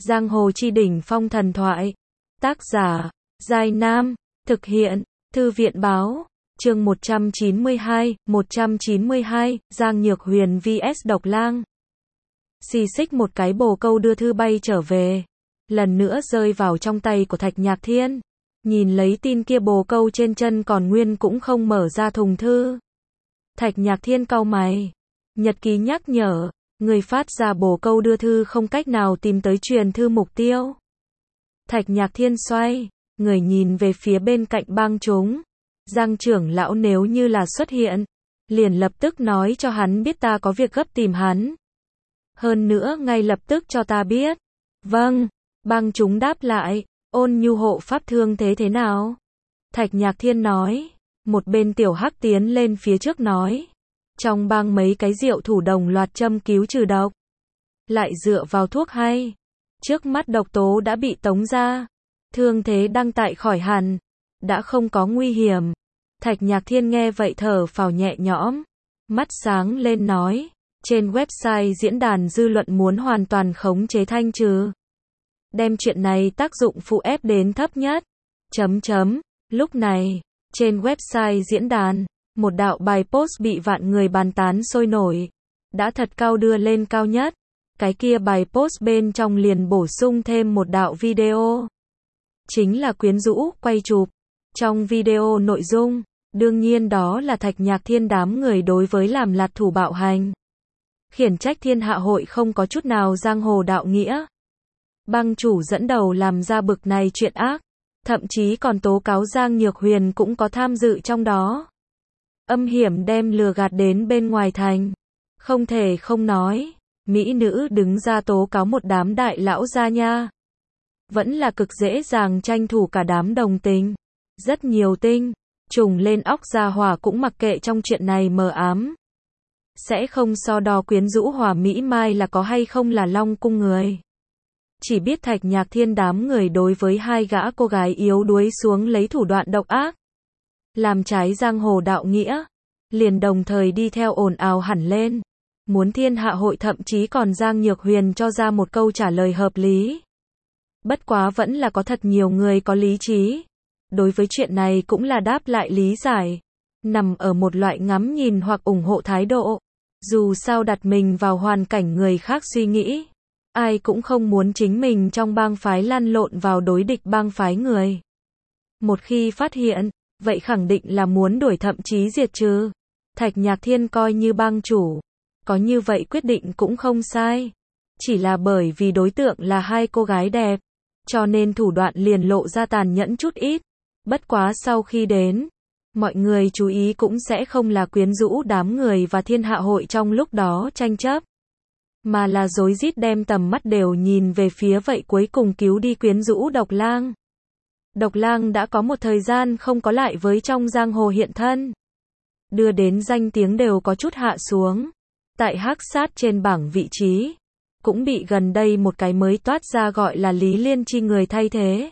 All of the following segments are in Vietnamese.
Giang hồ chi đỉnh phong thần thoại. Tác giả, Giai Nam. Thực hiện, Thư viện báo. Chương 192, Giang Nhược Huyền vs Độc Lang. Xì xích một cái bồ câu đưa thư bay trở về. Lần nữa rơi vào trong tay của Thạch Nhạc Thiên. Nhìn lấy tin kia bồ câu trên chân còn nguyên cũng không mở ra thùng thư. Thạch Nhạc Thiên cau mày. Nhật ký nhắc nhở, người phát ra bồ câu đưa thư không cách nào tìm tới truyền thư mục tiêu. Thạch Nhạc Thiên xoay, người nhìn về phía bên cạnh bang chúng. Giang trưởng lão nếu như là xuất hiện, liền lập tức nói cho hắn biết ta có việc gấp tìm hắn. Hơn nữa ngay lập tức cho ta biết. Vâng, bang chúng đáp lại, Ôn Nhu hộ pháp thương thế nào? Thạch Nhạc Thiên nói, một bên Tiểu Hắc tiến lên phía trước nói. Trong bang mấy cái rượu thủ đồng loạt châm cứu trừ độc. Lại dựa vào thuốc hay. Trước mắt độc tố đã bị tống ra. Thương thế đang tại khỏi hẳn. Đã không có nguy hiểm. Thạch Nhạc Thiên nghe vậy thở phào nhẹ nhõm. Mắt sáng lên nói. Trên website diễn đàn dư luận muốn hoàn toàn khống chế thanh trừ. Đem chuyện này tác dụng phụ ép đến thấp nhất. Lúc này, trên website diễn đàn, một đạo bài post bị vạn người bàn tán sôi nổi. Đã thật cao đưa lên cao nhất. Cái kia bài post bên trong liền bổ sung thêm một đạo video. Chính là quyến rũ, quay chụp. Trong video nội dung, đương nhiên đó là Thạch Nhạc Thiên đám người đối với làm lạt thủ bạo hành. Khiển trách thiên hạ hội không có chút nào giang hồ đạo nghĩa. Bang chủ dẫn đầu làm ra bực này chuyện ác. Thậm chí còn tố cáo Giang Nhược Huyền cũng có tham dự trong đó. Âm hiểm đem lừa gạt đến bên ngoài thành. Không thể không nói, mỹ nữ đứng ra tố cáo một đám đại lão gia nha. Vẫn là cực dễ dàng tranh thủ cả đám đồng tình. Rất nhiều tinh trùng lên óc gia hỏa cũng mặc kệ trong chuyện này mờ ám. Sẽ không so đo quyến rũ hòa mỹ mai là có hay không là Long cung người. Chỉ biết Thạch Nhạc Thiên đám người đối với hai gã cô gái yếu đuối xuống lấy thủ đoạn độc ác. Làm trái giang hồ đạo nghĩa. Liền đồng thời đi theo ồn ào hẳn lên. Muốn thiên hạ hội thậm chí còn Giang Nhược Huyền cho ra một câu trả lời hợp lý. Bất quá vẫn là có thật nhiều người có lý trí. Đối với chuyện này cũng là đáp lại lý giải. Nằm ở một loại ngắm nhìn hoặc ủng hộ thái độ. Dù sao đặt mình vào hoàn cảnh người khác suy nghĩ. Ai cũng không muốn chính mình trong bang phái lăn lộn vào đối địch bang phái người. Một khi phát hiện, vậy khẳng định là muốn đuổi thậm chí diệt trừ. Thạch Nhạc Thiên coi như bang chủ. Có như vậy quyết định cũng không sai. Chỉ là bởi vì đối tượng là hai cô gái đẹp. Cho nên thủ đoạn liền lộ ra tàn nhẫn chút ít. Bất quá sau khi đến, mọi người chú ý cũng sẽ không là quyến rũ đám người và thiên hạ hội trong lúc đó tranh chấp. Mà là rối rít đem tầm mắt đều nhìn về phía vậy cuối cùng cứu đi quyến rũ Độc Lang. Độc Lang đã có một thời gian không có lại với trong giang hồ hiện thân. Đưa đến danh tiếng đều có chút hạ xuống. Tại hắc sát trên bảng vị trí. Cũng bị gần đây một cái mới toát ra gọi là Lý Liên Chi người thay thế.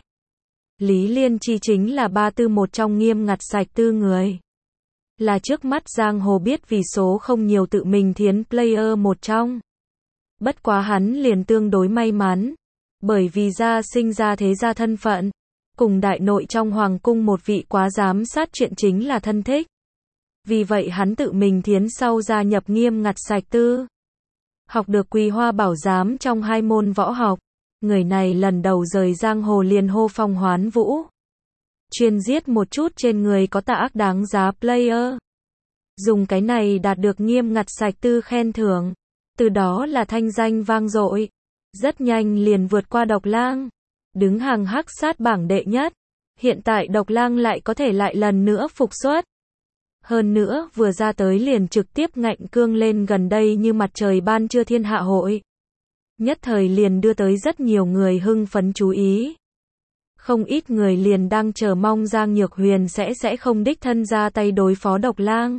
Lý Liên Chi chính là ba tư một trong nghiêm ngặt sạch tư người. Là trước mắt giang hồ biết vì số không nhiều tự mình thiến player một trong. Bất quá hắn liền tương đối may mắn. Bởi vì gia sinh ra thế gia thân phận. Cùng đại nội trong hoàng cung một vị quá giám sát chuyện chính là thân thích. Vì vậy hắn tự mình thiến sau gia nhập nghiêm ngặt sạch tư. Học được Quỳ Hoa Bảo Giám trong 2 môn võ học. Người này lần đầu rời giang hồ liền hô phong hoán vũ. Chuyên giết một chút trên người có tà ác đáng giá player. Dùng cái này đạt được nghiêm ngặt sạch tư khen thưởng. Từ đó là thanh danh vang dội. Rất nhanh liền vượt qua Độc Lang. Đứng hàng hắc sát bảng đệ nhất. Hiện tại Độc Lang lại có thể lại lần nữa phục xuất. Hơn nữa vừa ra tới liền trực tiếp ngạnh cương lên gần đây như mặt trời ban trưa thiên hạ hội. Nhất thời liền đưa tới rất nhiều người hưng phấn chú ý. Không ít người liền đang chờ mong Giang Nhược Huyền sẽ không đích thân ra tay đối phó Độc Lang.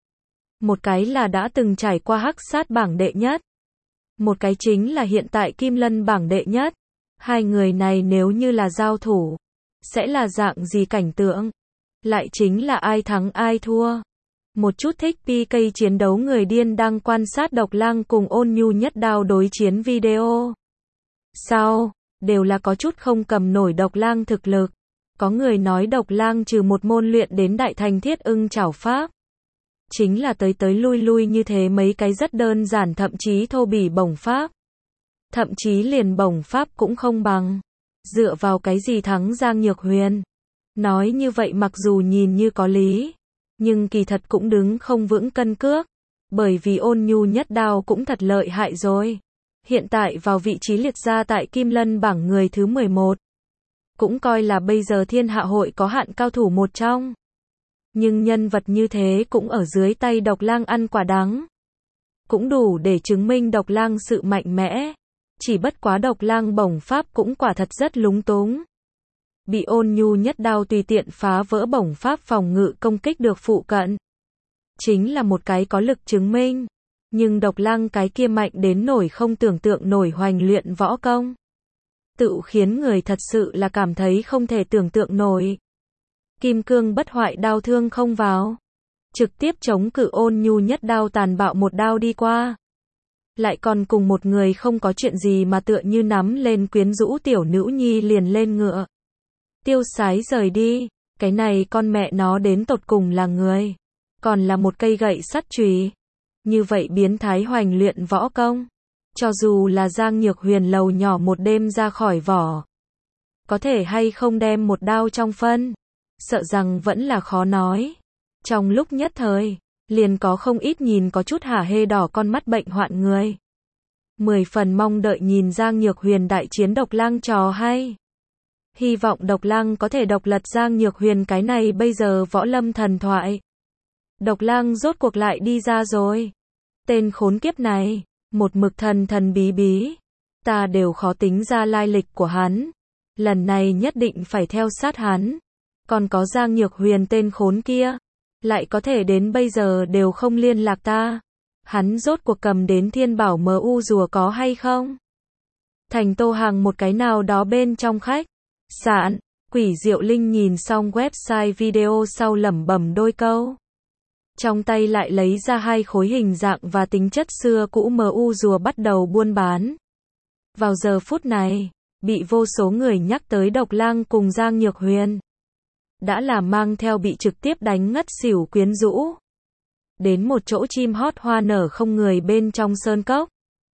Một cái là đã từng trải qua hắc sát bảng đệ nhất. Một cái chính là hiện tại Kim Lân bảng đệ nhất. Hai người này nếu như là giao thủ, sẽ là dạng gì cảnh tượng? Lại chính là ai thắng ai thua. Một chút thích PK chiến đấu người điên đang quan sát Độc Lang cùng Ôn Nhu nhất đao đối chiến video. Sau, đều là có chút không cầm nổi Độc Lang thực lực. Có người nói Độc Lang trừ một môn luyện đến đại thành Thiết Ưng Chảo Pháp, chính là tới tới lui lui như thế mấy cái rất đơn giản thậm chí thô bỉ bổng pháp. Thậm chí liền bổng pháp cũng không bằng. Dựa vào cái gì thắng Giang Nhược Huyền? Nói như vậy mặc dù nhìn như có lý, nhưng kỳ thật cũng đứng không vững cân cước. Bởi vì Ôn Nhu Nhất Đao cũng thật lợi hại rồi. Hiện tại vào vị trí liệt ra tại Kim Lân bảng người thứ 11. Cũng coi là bây giờ thiên hạ hội có hạn cao thủ một trong. Nhưng nhân vật như thế cũng ở dưới tay Độc Lang ăn quả đắng. Cũng đủ để chứng minh Độc Lang sự mạnh mẽ. Chỉ bất quá Độc Lang bổng pháp cũng quả thật rất lúng túng. Bị Ôn Nhu Nhất Đao tùy tiện phá vỡ bổng pháp phòng ngự công kích được phụ cận. Chính là một cái có lực chứng minh. Nhưng Độc Lang cái kia mạnh đến nổi không tưởng tượng nổi hoành luyện võ công. Tự khiến người thật sự là cảm thấy không thể tưởng tượng nổi. Kim cương bất hoại đao thương không vào. Trực tiếp chống cự Ôn Nhu Nhất Đao tàn bạo một đao đi qua. Lại còn cùng một người không có chuyện gì mà tựa như nắm lên quyến rũ tiểu nữ nhi liền lên ngựa. Tiêu sái rời đi. Cái này con mẹ nó đến tột cùng là người. Còn là một cây gậy sắt chùy. Như vậy biến thái hoành luyện võ công. Cho dù là Giang Nhược Huyền lầu nhỏ một đêm ra khỏi vỏ. Có thể hay không đem một đao trong phân. Sợ rằng vẫn là khó nói. Trong lúc nhất thời, liền có không ít nhìn có chút hả hê đỏ con mắt bệnh hoạn người. 10 phần mong đợi nhìn Giang Nhược Huyền đại chiến Độc Lang trò hay. Hy vọng Độc Lang có thể độc lật Giang Nhược Huyền cái này bây giờ võ lâm thần thoại. Độc Lang rốt cuộc lại đi ra rồi. Tên khốn kiếp này, một mực thần thần bí bí. Ta đều khó tính ra lai lịch của hắn. Lần này nhất định phải theo sát hắn. Còn có Giang Nhược Huyền tên khốn kia. Lại có thể đến bây giờ đều không liên lạc ta. Hắn rốt cuộc cầm đến Thiên Bảo MU rùa có hay không? Thành Tô Hàng một cái nào đó bên trong khách sạn. Quỷ Diệu Linh nhìn xong website video sau lẩm bẩm đôi câu. Trong tay lại lấy ra 2 khối hình dạng và tính chất xưa cũ MU rùa bắt đầu buôn bán. Vào giờ phút này, bị vô số người nhắc tới Độc Lang cùng Giang Nhược Huyền. Đã là mang theo bị trực tiếp đánh ngất xỉu quyến rũ. Đến một chỗ chim hót hoa nở không người bên trong sơn cốc.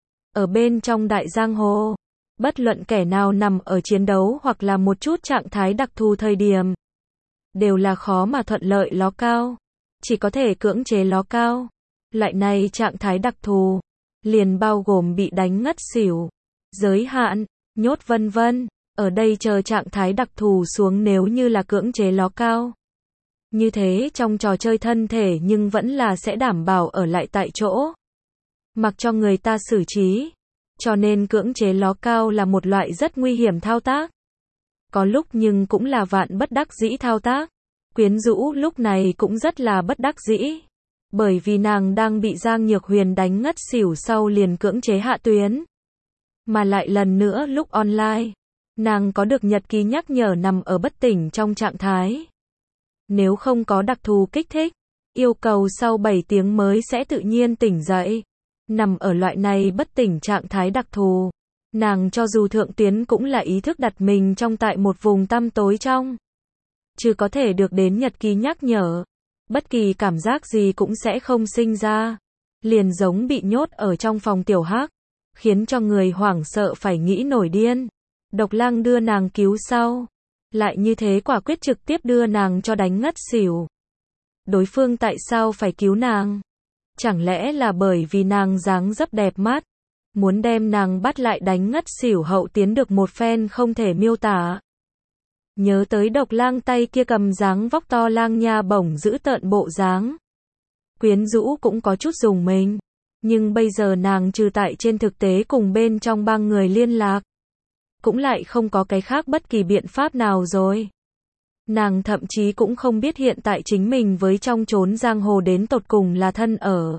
Ở bên trong đại giang hồ, bất luận kẻ nào nằm ở chiến đấu hoặc là một chút trạng thái đặc thù thời điểm, đều là khó mà thuận lợi ló cao. Chỉ có thể cưỡng chế ló cao. Loại này trạng thái đặc thù, liền bao gồm bị đánh ngất xỉu, giới hạn, nhốt vân vân. Ở đây chờ trạng thái đặc thù xuống nếu như là cưỡng chế ló cao. Như thế trong trò chơi thân thể nhưng vẫn là sẽ đảm bảo ở lại tại chỗ. Mặc cho người ta xử trí. Cho nên cưỡng chế ló cao là một loại rất nguy hiểm thao tác. Có lúc nhưng cũng là vạn bất đắc dĩ thao tác. Quyến rũ lúc này cũng rất là bất đắc dĩ. Bởi vì nàng đang bị Giang Nhược Huyền đánh ngất xỉu sau liền cưỡng chế hạ tuyến. Mà lại lần nữa lúc online, nàng có được nhật ký nhắc nhở nằm ở bất tỉnh trong trạng thái. Nếu không có đặc thù kích thích, yêu cầu sau 7 tiếng mới sẽ tự nhiên tỉnh dậy. Nằm ở loại này bất tỉnh trạng thái đặc thù, nàng cho dù thượng tuyến cũng là ý thức đặt mình trong tại một vùng tăm tối trong. Chứ có thể được đến nhật ký nhắc nhở. Bất kỳ cảm giác gì cũng sẽ không sinh ra. Liền giống bị nhốt ở trong phòng tiểu hắc. Khiến cho người hoảng sợ phải nghĩ nổi điên. Độc Lang đưa nàng cứu sau. Lại như thế quả quyết trực tiếp đưa nàng cho đánh ngất xỉu. Đối phương tại sao phải cứu nàng? Chẳng lẽ là bởi vì nàng dáng dấp đẹp mắt? Muốn đem nàng bắt lại đánh ngất xỉu hậu tiến được một phen không thể miêu tả. Nhớ tới Độc Lang tay kia cầm dáng vóc to lang nha bổng giữ tợn bộ dáng. Quyến rũ cũng có chút dùng mình. Nhưng bây giờ nàng trừ tại trên thực tế cùng bên trong bang người liên lạc. Cũng lại không có cái khác bất kỳ biện pháp nào rồi. Nàng thậm chí cũng không biết hiện tại chính mình với trong chốn giang hồ đến tột cùng là thân ở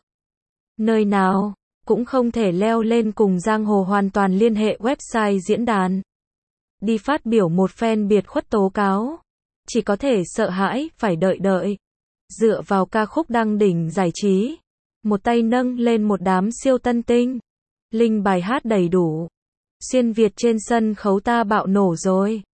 nơi nào, cũng không thể leo lên cùng giang hồ hoàn toàn liên hệ website diễn đàn. Đi phát biểu một phen biệt khuất tố cáo. Chỉ có thể sợ hãi, phải đợi. Dựa vào ca khúc đăng đỉnh giải trí. Một tay nâng lên một đám siêu tân tinh. Linh bài hát đầy đủ. Xuyên Việt trên sân khấu ta bạo nổ rồi.